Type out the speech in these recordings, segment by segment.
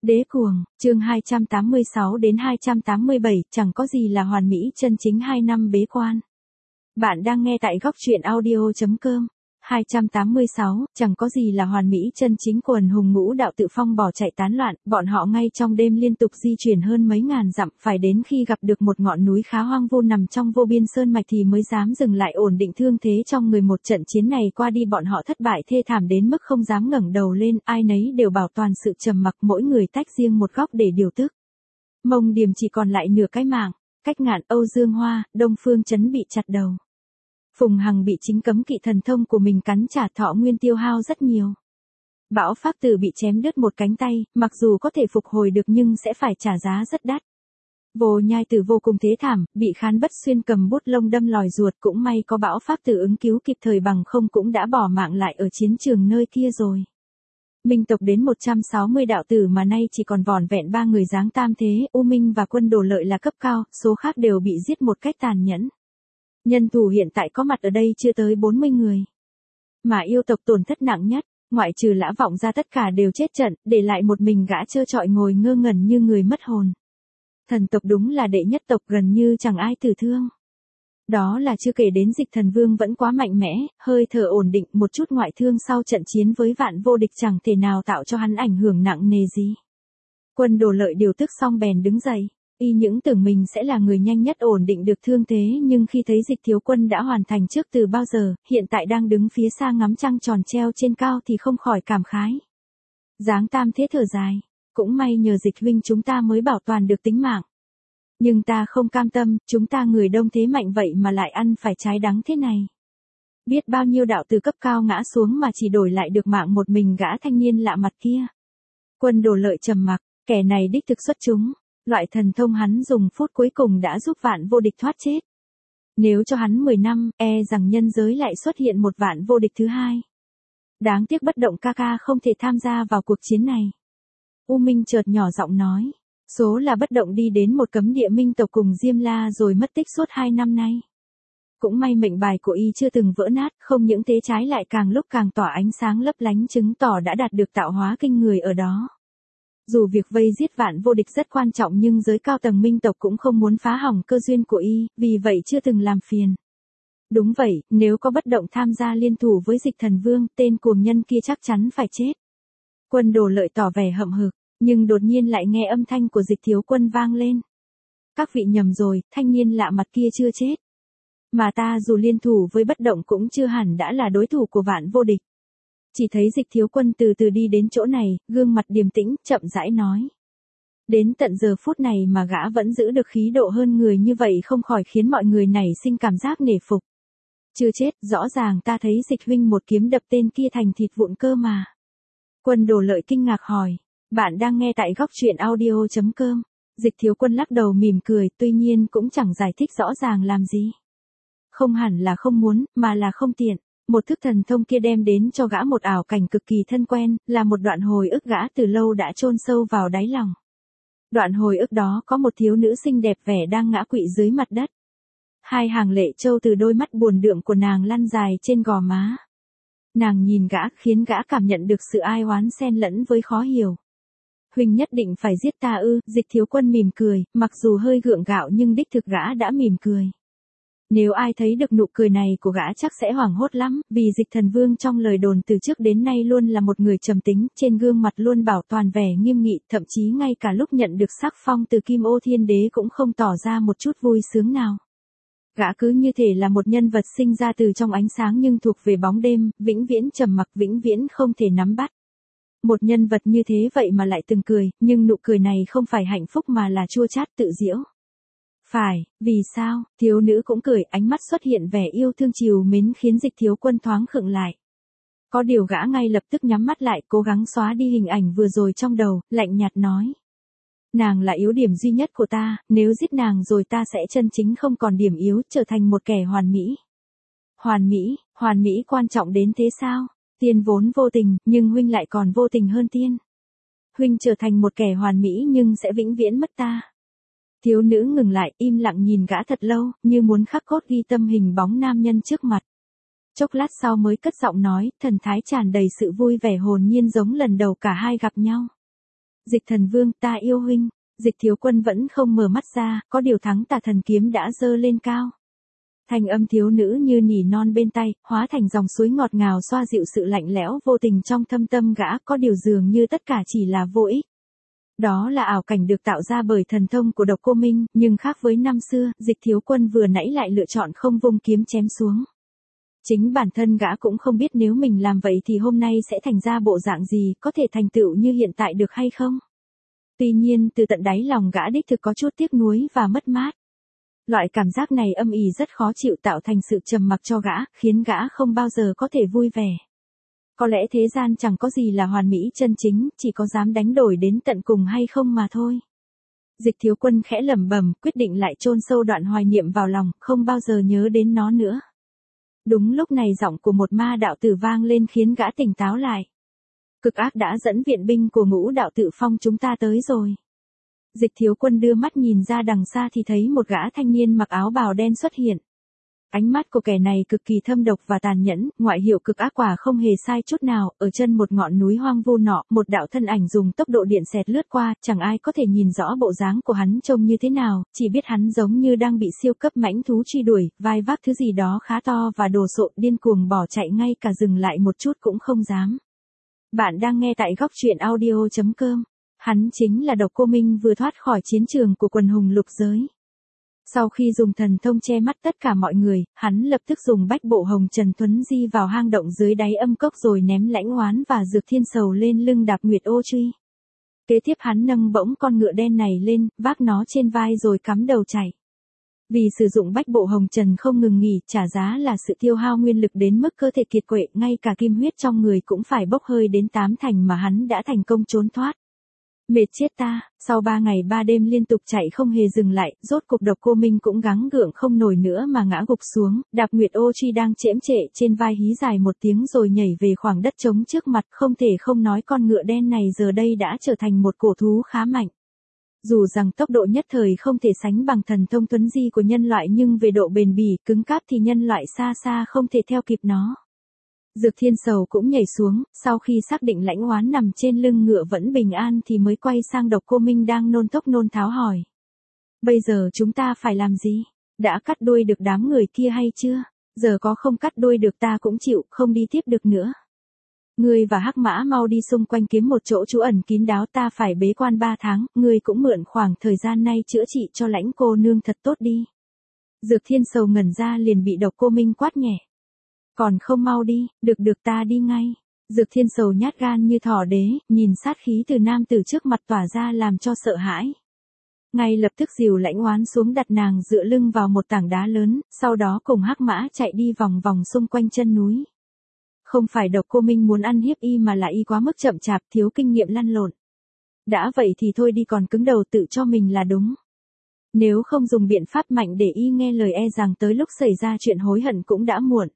Đế cuồng, chương 286 đến 287, chẳng có gì là hoàn mỹ chân chính 2 năm bế quan. Bạn đang nghe tại góc truyện audio.com. 286, chẳng có gì là hoàn mỹ chân chính. Quần hùng Ngũ Đạo tự phong bỏ chạy tán loạn, bọn họ ngay trong đêm liên tục di chuyển hơn mấy ngàn dặm, phải đến khi gặp được một ngọn núi khá hoang vu nằm trong vô biên sơn mạch thì mới dám dừng lại ổn định thương thế trong người. Một trận chiến này qua đi bọn họ thất bại thê thảm đến mức không dám ngẩng đầu lên, ai nấy đều bảo toàn sự trầm mặc, mỗi người tách riêng một góc để điều tức. Mông Điềm chỉ còn lại nửa cái mạng, Cách Ngạn, Âu Dương Hoa, Đông Phương Chấn bị chặt đầu. Phùng Hằng bị chính cấm kỵ thần thông của mình cắn trả, thọ nguyên tiêu hao rất nhiều. Bão Pháp Tử bị chém đứt một cánh tay, mặc dù có thể phục hồi được nhưng sẽ phải trả giá rất đắt. Vô Nhai Tử vô cùng thế thảm, bị Khán Bất Xuyên cầm bút lông đâm lòi ruột, cũng may có Bão Pháp Tử ứng cứu kịp thời, bằng không cũng đã bỏ mạng lại ở chiến trường nơi kia rồi. Minh tộc đến 160 đạo tử mà nay chỉ còn vỏn vẹn 3 người dáng tam thế, U Minh và Quân Đồ Lợi là cấp cao, số khác đều bị giết một cách tàn nhẫn. Nhân thủ hiện tại có mặt ở đây chưa tới 40 người. Mà yêu tộc tổn thất nặng nhất, ngoại trừ Lã Vọng ra tất cả đều chết trận, để lại một mình gã trơ trọi ngồi ngơ ngẩn như người mất hồn. Thần tộc đúng là đệ nhất tộc, gần như chẳng ai tử thương. Đó là chưa kể đến Dịch Thần Vương vẫn quá mạnh mẽ, hơi thở ổn định, một chút ngoại thương sau trận chiến với Vạn Vô Địch chẳng thể nào tạo cho hắn ảnh hưởng nặng nề gì. Quân Đồ Lợi điều tức xong bèn đứng dậy. Y những tưởng mình sẽ là người nhanh nhất ổn định được thương thế, nhưng khi thấy Dịch Thiếu Quân đã hoàn thành trước từ bao giờ, hiện tại đang đứng phía xa ngắm trăng tròn treo trên cao thì không khỏi cảm khái. Dáng tam thế thở dài, cũng may nhờ Dịch huynh chúng ta mới bảo toàn được tính mạng. Nhưng ta không cam tâm, chúng ta người đông thế mạnh vậy mà lại ăn phải trái đắng thế này. Biết bao nhiêu đạo từ cấp cao ngã xuống mà chỉ đổi lại được mạng một mình gã thanh niên lạ mặt kia. Quân Đồ Lợi trầm mặc, kẻ này đích thực xuất chúng. Loại thần thông hắn dùng phút cuối cùng đã giúp Vạn Vô Địch thoát chết. Nếu cho hắn 10 năm, e rằng nhân giới lại xuất hiện một Vạn Vô Địch thứ hai. Đáng tiếc Bất Động ca ca không thể tham gia vào cuộc chiến này. U Minh chợt nhỏ giọng nói. Số là Bất Động đi đến một cấm địa minh tộc cùng Diêm La rồi mất tích suốt 2 năm nay. Cũng may mệnh bài của y chưa từng vỡ nát, không những thế trái lại càng lúc càng tỏa ánh sáng lấp lánh, chứng tỏ đã đạt được tạo hóa kinh người ở đó. Dù việc vây giết Vạn Vô Địch rất quan trọng nhưng giới cao tầng minh tộc cũng không muốn phá hỏng cơ duyên của y, vì vậy chưa từng làm phiền. Đúng vậy, nếu có Bất Động tham gia liên thủ với Dịch Thần Vương, tên cuồng nhân kia chắc chắn phải chết. Quân Đồ Lợi tỏ vẻ hậm hực, nhưng đột nhiên lại nghe âm thanh của Dịch Thiếu Quân vang lên. Các vị nhầm rồi, thanh niên lạ mặt kia chưa chết. Mà ta dù liên thủ với Bất Động cũng chưa hẳn đã là đối thủ của Vạn Vô Địch. Chỉ thấy Dịch Thiếu Quân từ từ đi đến chỗ này, gương mặt điềm tĩnh, chậm rãi nói. Đến tận giờ phút này mà gã vẫn giữ được khí độ hơn người như vậy, không khỏi khiến mọi người nảy sinh cảm giác nể phục. Chưa chết, rõ ràng ta thấy Dịch huynh một kiếm đập tên kia thành thịt vụn cơ mà. Quân Đồ Lợi kinh ngạc hỏi. Bạn đang nghe tại góc truyện audio.com. Dịch Thiếu Quân lắc đầu mỉm cười, tuy nhiên cũng chẳng giải thích rõ ràng làm gì. Không hẳn là không muốn, mà là không tiện. Một thức thần thông kia đem đến cho gã một ảo cảnh cực kỳ thân quen, là một đoạn hồi ức gã từ lâu đã chôn sâu vào đáy lòng. Đoạn hồi ức đó có một thiếu nữ xinh đẹp vẻ đang ngã quỵ dưới mặt đất. Hai hàng lệ trâu từ đôi mắt buồn đượm của nàng lăn dài trên gò má. Nàng nhìn gã khiến gã cảm nhận được sự ai oán xen lẫn với khó hiểu. Huynh nhất định phải giết ta ư? Dịch Thiếu Quân mỉm cười, mặc dù hơi gượng gạo nhưng đích thực gã đã mỉm cười. Nếu ai thấy được nụ cười này của gã chắc sẽ hoảng hốt lắm, vì Dịch Thần Vương trong lời đồn từ trước đến nay luôn là một người trầm tính, trên gương mặt luôn bảo toàn vẻ nghiêm nghị, thậm chí ngay cả lúc nhận được sắc phong từ Kim Ô Thiên Đế cũng không tỏ ra một chút vui sướng nào. Gã cứ như thể là một nhân vật sinh ra từ trong ánh sáng nhưng thuộc về bóng đêm, vĩnh viễn trầm mặc, vĩnh viễn không thể nắm bắt. Một nhân vật như thế vậy mà lại từng cười, nhưng nụ cười này không phải hạnh phúc mà là chua chát tự giễu. Phải, vì sao? Thiếu nữ cũng cười, ánh mắt xuất hiện vẻ yêu thương trìu mến khiến Dịch Thiếu Quân thoáng khựng lại. Có điều gã ngay lập tức nhắm mắt lại, cố gắng xóa đi hình ảnh vừa rồi trong đầu, lạnh nhạt nói. Nàng là yếu điểm duy nhất của ta, nếu giết nàng rồi ta sẽ chân chính không còn điểm yếu, trở thành một kẻ hoàn mỹ. Hoàn mỹ quan trọng đến thế sao? Tiên vốn vô tình, nhưng huynh lại còn vô tình hơn tiên. Huynh trở thành một kẻ hoàn mỹ nhưng sẽ vĩnh viễn mất ta. Thiếu nữ ngừng lại, im lặng nhìn gã thật lâu, như muốn khắc cốt ghi tâm hình bóng nam nhân trước mặt. Chốc lát sau mới cất giọng nói, thần thái tràn đầy sự vui vẻ hồn nhiên giống lần đầu cả hai gặp nhau. Dịch Thần Vương, ta yêu huynh. Dịch Thiếu Quân vẫn không mở mắt ra, có điều thắng tà thần kiếm đã giơ lên cao. Thanh âm thiếu nữ như nỉ non bên tay, hóa thành dòng suối ngọt ngào xoa dịu sự lạnh lẽo vô tình trong thâm tâm gã, có điều dường như tất cả chỉ là vô ích. Đó là ảo cảnh được tạo ra bởi thần thông của Độc Cô Minh, nhưng khác với năm xưa, Dịch Thiếu Quân vừa nãy lại lựa chọn không vung kiếm chém xuống. Chính bản thân gã cũng không biết nếu mình làm vậy thì hôm nay sẽ thành ra bộ dạng gì, có thể thành tựu như hiện tại được hay không. Tuy nhiên từ tận đáy lòng gã đích thực có chút tiếc nuối và mất mát. Loại cảm giác này âm ỉ rất khó chịu, tạo thành sự trầm mặc cho gã, khiến gã không bao giờ có thể vui vẻ. Có lẽ thế gian chẳng có gì là hoàn mỹ chân chính, chỉ có dám đánh đổi đến tận cùng hay không mà thôi. Dịch Thiếu Quân khẽ lẩm bẩm, quyết định lại chôn sâu đoạn hoài niệm vào lòng, không bao giờ nhớ đến nó nữa. Đúng lúc này giọng của một ma đạo tử vang lên khiến gã tỉnh táo lại. Cực ác đã dẫn viện binh của Ngũ Đạo Tự Phong chúng ta tới rồi. Dịch Thiếu Quân đưa mắt nhìn ra đằng xa thì thấy một gã thanh niên mặc áo bào đen xuất hiện. Ánh mắt của kẻ này cực kỳ thâm độc và tàn nhẫn, ngoại hiệu cực ác quả không hề sai chút nào, ở chân một ngọn núi hoang vu nọ, một đạo thân ảnh dùng tốc độ điện xẹt lướt qua, chẳng ai có thể nhìn rõ bộ dáng của hắn trông như thế nào, chỉ biết hắn giống như đang bị siêu cấp mãnh thú truy đuổi, vai vác thứ gì đó khá to và đồ sộ, điên cuồng bỏ chạy, ngay cả dừng lại một chút cũng không dám. Bạn đang nghe tại góc truyện audio.com. Hắn chính là Độc Cô Minh vừa thoát khỏi chiến trường của quần hùng lục giới. Sau khi dùng thần thông che mắt tất cả mọi người, hắn lập tức dùng bách bộ hồng trần thuấn di vào hang động dưới đáy âm cốc rồi ném Lãnh Oán và Dược Thiên Sầu lên lưng đạp Nguyệt Ô Truy. Kế tiếp hắn nâng bỗng con ngựa đen này lên, vác nó trên vai rồi cắm đầu chạy. Vì sử dụng bách bộ hồng trần không ngừng nghỉ, trả giá là sự tiêu hao nguyên lực đến mức cơ thể kiệt quệ, ngay cả kim huyết trong người cũng phải bốc hơi đến 8 thành mà hắn đã thành công trốn thoát. Mệt chết ta, sau 3 ngày 3 đêm liên tục chạy không hề dừng lại, rốt cục Độc Cô Minh cũng gắng gượng không nổi nữa mà ngã gục xuống, đạp Nguyệt Ô Truy đang chễm trệ trên vai hí dài một tiếng rồi nhảy về khoảng đất trống trước mặt, không thể không nói con ngựa đen này giờ đây đã trở thành một cổ thú khá mạnh. Dù rằng tốc độ nhất thời không thể sánh bằng thần thông tuấn di của nhân loại nhưng về độ bền bỉ, cứng cáp thì nhân loại xa xa không thể theo kịp nó. Dược Thiên Sầu cũng nhảy xuống, sau khi xác định Lãnh Oán nằm trên lưng ngựa vẫn bình an thì mới quay sang Độc Cô Minh đang nôn thốc nôn tháo hỏi. Bây giờ chúng ta phải làm gì? Đã cắt đuôi được đám người kia hay chưa? Giờ có không cắt đuôi được ta cũng chịu, không đi tiếp được nữa. Ngươi và Hắc Mã mau đi xung quanh kiếm một chỗ trú ẩn kín đáo, ta phải bế quan 3 tháng, ngươi cũng mượn khoảng thời gian này chữa trị cho Lãnh cô nương thật tốt đi. Dược Thiên Sầu ngẩn ra liền bị Độc Cô Minh quát nhẹ. Còn không mau đi, được ta đi ngay. Dược Thiên Sầu nhát gan như thỏ đế, nhìn sát khí từ nam tử trước mặt tỏa ra làm cho sợ hãi. Ngay lập tức dìu Lãnh Oán xuống đặt nàng dựa lưng vào một tảng đá lớn, sau đó cùng Hắc Mã chạy đi vòng vòng xung quanh chân núi. Không phải Độc Cô Minh muốn ăn hiếp y mà là y quá mức chậm chạp, thiếu kinh nghiệm lăn lộn. Đã vậy thì thôi đi, còn cứng đầu tự cho mình là đúng. Nếu không dùng biện pháp mạnh để y nghe lời e rằng tới lúc xảy ra chuyện hối hận cũng đã muộn.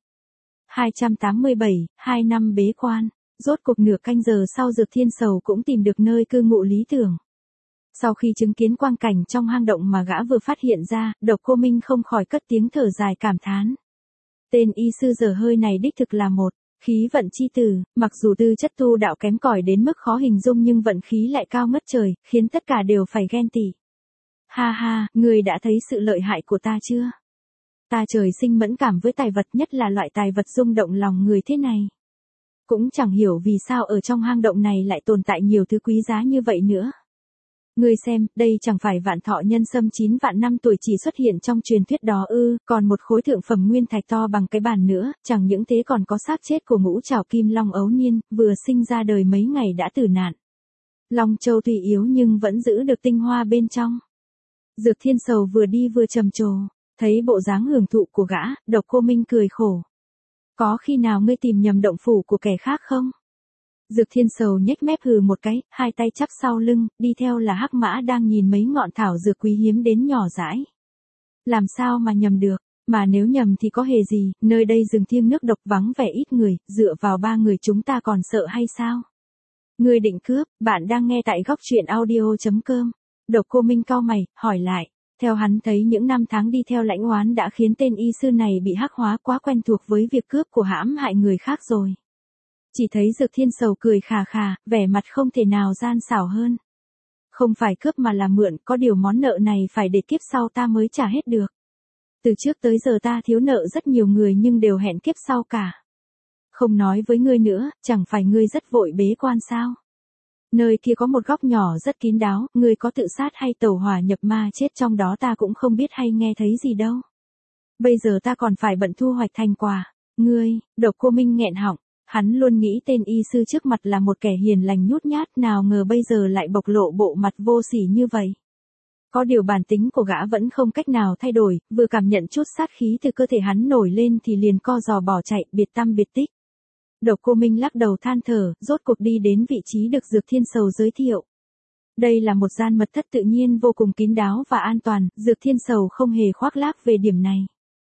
287, 2 năm bế quan, rốt cuộc nửa canh giờ sau Dược Thiên Sầu cũng tìm được nơi cư ngụ lý tưởng. Sau khi chứng kiến quang cảnh trong hang động mà gã vừa phát hiện ra, Độc Cô Minh không khỏi cất tiếng thở dài cảm thán. Tên y sư dở hơi này đích thực là một khí vận chi tử, mặc dù tư chất tu đạo kém cỏi đến mức khó hình dung nhưng vận khí lại cao ngất trời, khiến tất cả đều phải ghen tị. Ha ha, ngươi đã thấy sự lợi hại của ta chưa? Ta trời sinh mẫn cảm với tài vật, nhất là loại tài vật rung động lòng người thế này. Cũng chẳng hiểu vì sao ở trong hang động này lại tồn tại nhiều thứ quý giá như vậy nữa. Ngươi xem, đây chẳng phải Vạn Thọ Nhân Sâm 9 vạn năm tuổi chỉ xuất hiện trong truyền thuyết đó ư, còn một khối thượng phẩm nguyên thạch to bằng cái bàn nữa, chẳng những thế còn có xác chết của Ngũ Trảo Kim Long ấu niên, vừa sinh ra đời mấy ngày đã tử nạn. Long châu tuy yếu nhưng vẫn giữ được tinh hoa bên trong. Dược Thiên Sầu vừa đi vừa trầm trồ, thấy bộ dáng hưởng thụ của gã, Độc Cô Minh cười khổ. Có khi nào ngươi tìm nhầm động phủ của kẻ khác không? Dược Thiên Sầu nhếch mép hừ một cái, hai tay chắp sau lưng, đi theo là Hắc Mã đang nhìn mấy ngọn thảo dược quý hiếm đến nhỏ dãi. Làm sao mà nhầm được, mà nếu nhầm thì có hề gì, nơi đây rừng thiêng nước độc vắng vẻ ít người, dựa vào 3 người chúng ta còn sợ hay sao? Ngươi định cướp, bạn đang nghe tại góc truyện audio.com. Độc Cô Minh cau mày, hỏi lại. Theo hắn thấy những năm tháng đi theo Lãnh Oán đã khiến tên y sư này bị hắc hóa quá quen thuộc với việc cướp của hãm hại người khác rồi. Chỉ thấy Dược Thiên Sầu cười khà khà, vẻ mặt không thể nào gian xảo hơn. Không phải cướp mà là mượn, có điều món nợ này phải để kiếp sau ta mới trả hết được. Từ trước tới giờ ta thiếu nợ rất nhiều người nhưng đều hẹn kiếp sau cả. Không nói với ngươi nữa, chẳng phải ngươi rất vội bế quan sao? Nơi kia có một góc nhỏ rất kín đáo, ngươi có tự sát hay tẩu hỏa nhập ma chết trong đó ta cũng không biết hay nghe thấy gì đâu. Bây giờ ta còn phải bận thu hoạch thành quả. Ngươi, Độc Cô Minh nghẹn họng, hắn luôn nghĩ tên y sư trước mặt là một kẻ hiền lành nhút nhát, nào ngờ bây giờ lại bộc lộ bộ mặt vô sỉ như vậy. Có điều bản tính của gã vẫn không cách nào thay đổi, vừa cảm nhận chút sát khí từ cơ thể hắn nổi lên thì liền co giò bỏ chạy, biệt tăm biệt tích. Độc Cô Minh lắc đầu than thở, rốt cuộc đi đến vị trí được Dược Thiên Sầu giới thiệu. Đây là một gian mật thất tự nhiên vô cùng kín đáo và an toàn, Dược Thiên Sầu không hề khoác lác về điểm này.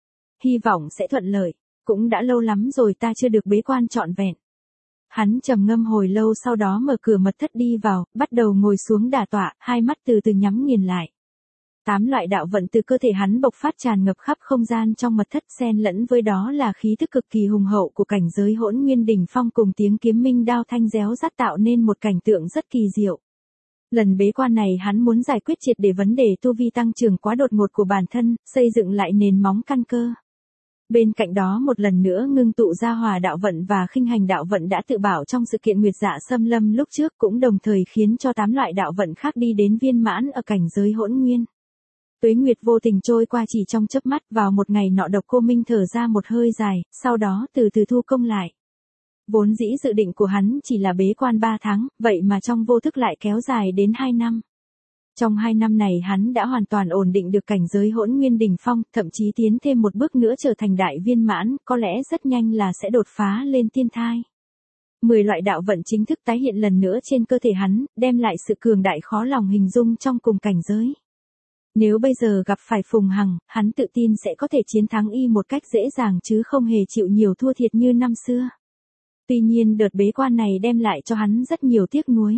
Hy vọng sẽ thuận lợi, cũng đã lâu lắm rồi ta chưa được bế quan trọn vẹn. Hắn trầm ngâm hồi lâu sau đó mở cửa mật thất đi vào, bắt đầu ngồi xuống đả tọa, hai mắt từ từ nhắm nghiền lại. 8 loại đạo vận từ cơ thể hắn bộc phát tràn ngập khắp không gian trong mật thất, xen lẫn với đó là khí thức cực kỳ hùng hậu của cảnh giới Hỗn Nguyên đỉnh phong cùng tiếng kiếm minh đao thanh réo rắt tạo nên một cảnh tượng rất kỳ diệu. Lần bế quan này hắn muốn giải quyết triệt để vấn đề tu vi tăng trưởng quá đột ngột của bản thân, xây dựng lại nền móng căn cơ. Bên cạnh đó một lần nữa ngưng tụ ra Hỏa đạo vận và Khinh Hành đạo vận đã tự bảo trong sự kiện Nguyệt Dạ Xâm Lâm lúc trước, cũng đồng thời khiến cho 8 loại đạo vận khác đi đến viên mãn ở cảnh giới Hỗn Nguyên. Tuế nguyệt vô tình trôi qua chỉ trong chớp mắt, vào một ngày nọ Độc Cô Minh thở ra một hơi dài, sau đó từ từ thu công lại. Vốn dĩ dự định của hắn chỉ là bế quan 3 tháng, vậy mà trong vô thức lại kéo dài đến 2 năm. Trong 2 năm này hắn đã hoàn toàn ổn định được cảnh giới Hỗn Nguyên đỉnh phong, thậm chí tiến thêm một bước nữa trở thành đại viên mãn, có lẽ rất nhanh là sẽ đột phá lên tiên thai. 10 loại đạo vận chính thức tái hiện lần nữa trên cơ thể hắn, đem lại sự cường đại khó lòng hình dung trong cùng cảnh giới. Nếu bây giờ gặp phải Phùng Hằng, hắn tự tin sẽ có thể chiến thắng y một cách dễ dàng chứ không hề chịu nhiều thua thiệt như năm xưa. Tuy nhiên đợt bế quan này đem lại cho hắn rất nhiều tiếc nuối.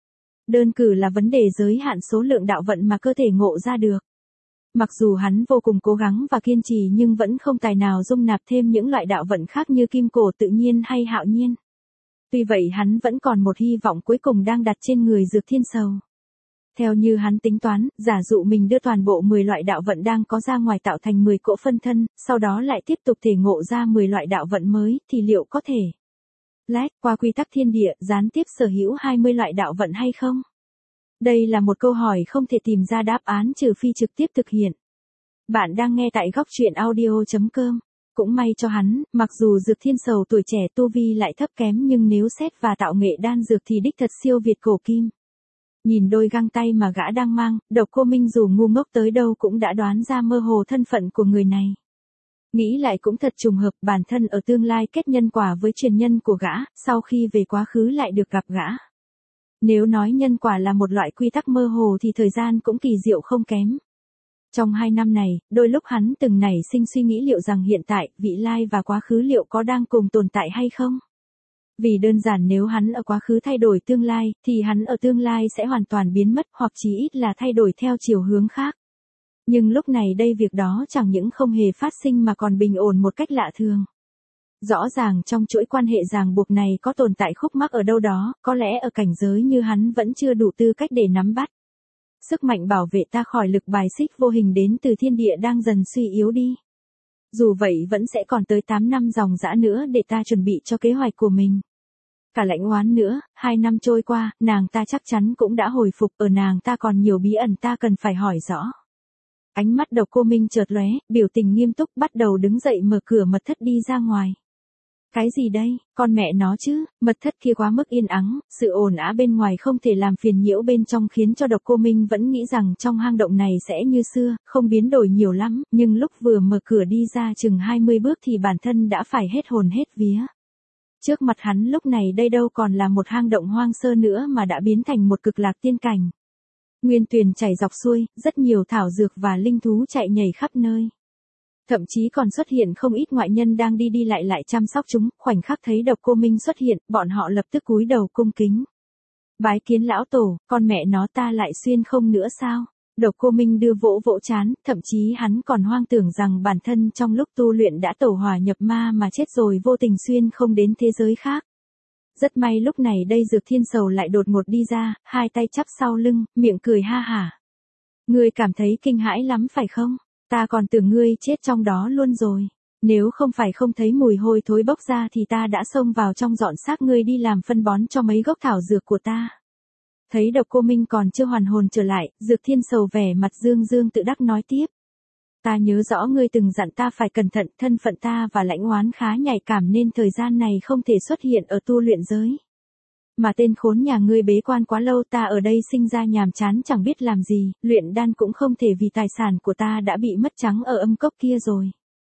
Đơn cử là vấn đề giới hạn số lượng đạo vận mà cơ thể ngộ ra được. Mặc dù hắn vô cùng cố gắng và kiên trì nhưng vẫn không tài nào dung nạp thêm những loại đạo vận khác như kim cổ tự nhiên hay hạo nhiên. Tuy vậy hắn vẫn còn một hy vọng cuối cùng đang đặt trên người Dược Thiên Sầu. Theo như hắn tính toán, giả dụ mình đưa toàn bộ 10 loại đạo vận đang có ra ngoài tạo thành 10 cỗ phân thân, sau đó lại tiếp tục thể ngộ ra 10 loại đạo vận mới, thì liệu có thể qua quy tắc thiên địa, gián tiếp sở hữu 20 loại đạo vận hay không? Đây là một câu hỏi không thể tìm ra đáp án trừ phi trực tiếp thực hiện. Bạn đang nghe tại góc truyện audio.com. Cũng may cho hắn, mặc dù Dược Thiên Sầu tuổi trẻ tu vi lại thấp kém nhưng nếu xét và tạo nghệ đan dược thì đích thật siêu việt cổ kim. Nhìn đôi găng tay mà gã đang mang, Độc Cô Minh dù ngu ngốc tới đâu cũng đã đoán ra mơ hồ thân phận của người này. Nghĩ lại cũng thật trùng hợp, bản thân ở tương lai kết nhân quả với truyền nhân của gã, sau khi về quá khứ lại được gặp gã. Nếu nói nhân quả là một loại quy tắc mơ hồ thì thời gian cũng kỳ diệu không kém. Trong 2 năm này, đôi lúc hắn từng nảy sinh suy nghĩ liệu rằng hiện tại, vị lai và quá khứ liệu có đang cùng tồn tại hay không? Vì đơn giản nếu hắn ở quá khứ thay đổi tương lai, thì hắn ở tương lai sẽ hoàn toàn biến mất hoặc chí ít là thay đổi theo chiều hướng khác. Nhưng lúc này đây việc đó chẳng những không hề phát sinh mà còn bình ổn một cách lạ thường. Rõ ràng trong chuỗi quan hệ ràng buộc này có tồn tại khúc mắc ở đâu đó, có lẽ ở cảnh giới như hắn vẫn chưa đủ tư cách để nắm bắt. Sức mạnh bảo vệ ta khỏi lực bài xích vô hình đến từ thiên địa đang dần suy yếu đi. Dù vậy vẫn sẽ còn tới 8 năm dòng dã nữa để ta chuẩn bị cho kế hoạch của mình. Cả Lãnh Oán nữa, 2 năm trôi qua, nàng ta chắc chắn cũng đã hồi phục, ở nàng ta còn nhiều bí ẩn ta cần phải hỏi rõ. Ánh mắt Độc Cô Minh chợt lóe, biểu tình nghiêm túc bắt đầu đứng dậy mở cửa mật thất đi ra ngoài. Cái gì đây, con mẹ nó chứ, mật thất kia quá mức yên ắng, sự ồn ào bên ngoài không thể làm phiền nhiễu bên trong khiến cho Độc Cô Minh vẫn nghĩ rằng trong hang động này sẽ như xưa, không biến đổi nhiều lắm, nhưng lúc vừa mở cửa đi ra chừng 20 bước thì bản thân đã phải hết hồn hết vía. Trước mặt hắn lúc này đây đâu còn là một hang động hoang sơ nữa mà đã biến thành một cực lạc tiên cảnh. Nguyên tuyền chảy dọc xuôi, rất nhiều thảo dược và linh thú chạy nhảy khắp nơi. Thậm chí còn xuất hiện không ít ngoại nhân đang đi lại chăm sóc chúng, khoảnh khắc thấy Độc Cô Minh xuất hiện, bọn họ lập tức cúi đầu cung kính. Bái kiến lão tổ, con mẹ nó ta lại xuyên không nữa sao? Độc Cô Minh đưa vỗ vỗ trán, thậm chí hắn còn hoang tưởng rằng bản thân trong lúc tu luyện đã tẩu hỏa nhập ma mà chết rồi vô tình xuyên không đến thế giới khác. Rất may lúc này đây Dược Thiên Sầu lại đột ngột đi ra, hai tay chắp sau lưng, miệng cười ha hả. Ngươi cảm thấy kinh hãi lắm phải không? Ta còn tưởng ngươi chết trong đó luôn rồi. Nếu không phải không thấy mùi hôi thối bốc ra thì ta đã xông vào trong dọn xác ngươi đi làm phân bón cho mấy gốc thảo dược của ta. Thấy Độc Cô Minh còn chưa hoàn hồn trở lại, Dược Thiên Sầu vẻ mặt dương dương tự đắc nói tiếp. Ta nhớ rõ ngươi từng dặn ta phải cẩn thận, thân phận ta và Lãnh Oán khá nhạy cảm nên thời gian này không thể xuất hiện ở tu luyện giới. Mà tên khốn nhà ngươi bế quan quá lâu, ta ở đây sinh ra nhàm chán chẳng biết làm gì, luyện đan cũng không thể vì tài sản của ta đã bị mất trắng ở âm cốc kia rồi.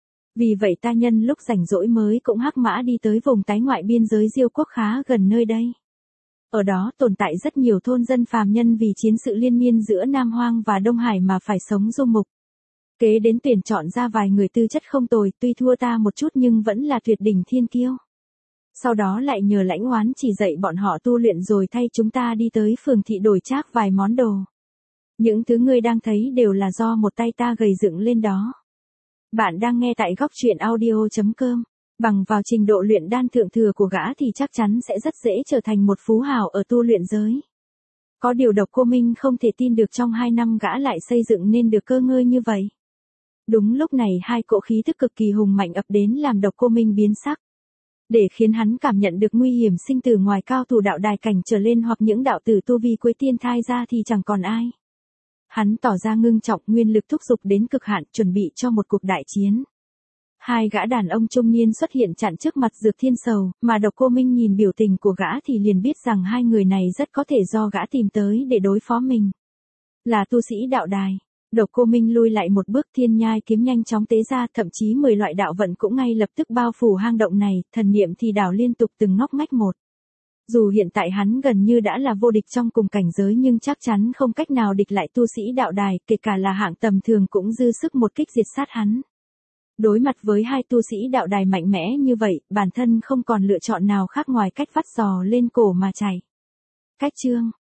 Vì vậy ta nhân lúc rảnh rỗi mới cũng hắc mã đi tới vùng tái ngoại biên giới Diêu quốc khá gần nơi đây. Ở đó tồn tại rất nhiều thôn dân phàm nhân vì chiến sự liên miên giữa Nam Hoang và Đông Hải mà phải sống du mục. Kế đến tuyển chọn ra vài người tư chất không tồi, tuy thua ta một chút nhưng vẫn là tuyệt đỉnh thiên kiêu. Sau đó lại nhờ Lãnh Oán chỉ dạy bọn họ tu luyện rồi thay chúng ta đi tới phường thị đổi trác vài món đồ. Những thứ ngươi đang thấy đều là do một tay ta gầy dựng lên đó. Bạn đang nghe tại Góc Truyện Audio.com. Bằng vào trình độ luyện đan thượng thừa của gã thì chắc chắn sẽ rất dễ trở thành một phú hào ở tu luyện giới. Có điều Độc Cô Minh không thể tin được trong 2 năm gã lại xây dựng nên được cơ ngơi như vậy. Đúng lúc này hai cỗ khí thức cực kỳ hùng mạnh ập đến làm Độc Cô Minh biến sắc. Để khiến hắn cảm nhận được nguy hiểm sinh tử ngoài cao thủ đạo đài cảnh trở lên hoặc những đạo tử tu vi cuối tiên thai ra thì chẳng còn ai. Hắn tỏ ra ngưng trọng, nguyên lực thúc giục đến cực hạn, chuẩn bị cho một cuộc đại chiến. Hai gã đàn ông trung niên xuất hiện chặn trước mặt Dược Thiên Sầu, mà Độc Cô Minh nhìn biểu tình của gã thì liền biết rằng hai người này rất có thể do gã tìm tới để đối phó mình. Là tu sĩ đạo đài. Độc Cô Minh lui lại một bước, thiên nhai kiếm nhanh chóng tế ra, thậm chí 10 loại đạo vận cũng ngay lập tức bao phủ hang động này, thần niệm thì đảo liên tục từng ngóc ngách một. Dù hiện tại hắn gần như đã là vô địch trong cùng cảnh giới nhưng chắc chắn không cách nào địch lại tu sĩ đạo đài, kể cả là hạng tầm thường cũng dư sức một kích diệt sát hắn. Đối mặt với hai tu sĩ đạo đài mạnh mẽ như vậy, bản thân không còn lựa chọn nào khác ngoài cách vắt giò lên cổ mà chạy. Cách chương